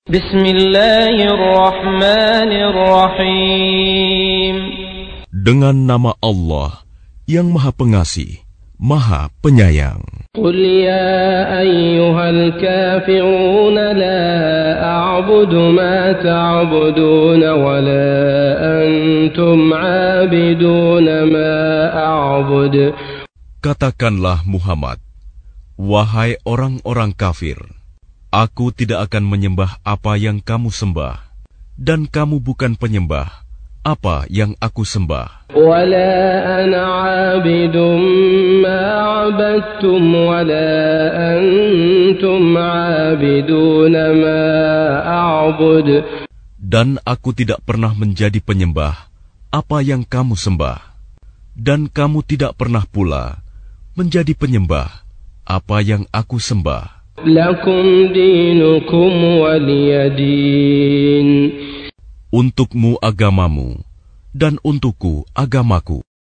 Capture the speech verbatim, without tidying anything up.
Bismillahirrahmanirrahim. Dengan nama Allah yang Maha Pengasih, Maha Penyayang. Qul ya ayyuhal kafirun la a'budu ma ta'budun wa la antum 'abidun ma a'bud. Katakanlah Muhammad, wahai orang-orang kafir, aku tidak akan menyembah apa yang kamu sembah, dan kamu bukan penyembah apa yang aku sembah. Wala ana 'abidun ma 'abadtum wala antum 'abidun ma a'bud. Dan aku tidak pernah menjadi penyembah apa yang kamu sembah, dan kamu tidak pernah pula menjadi penyembah apa yang aku sembah. Lakum dinukum waliyadin. Untukmu agamamu, dan untukku agamaku.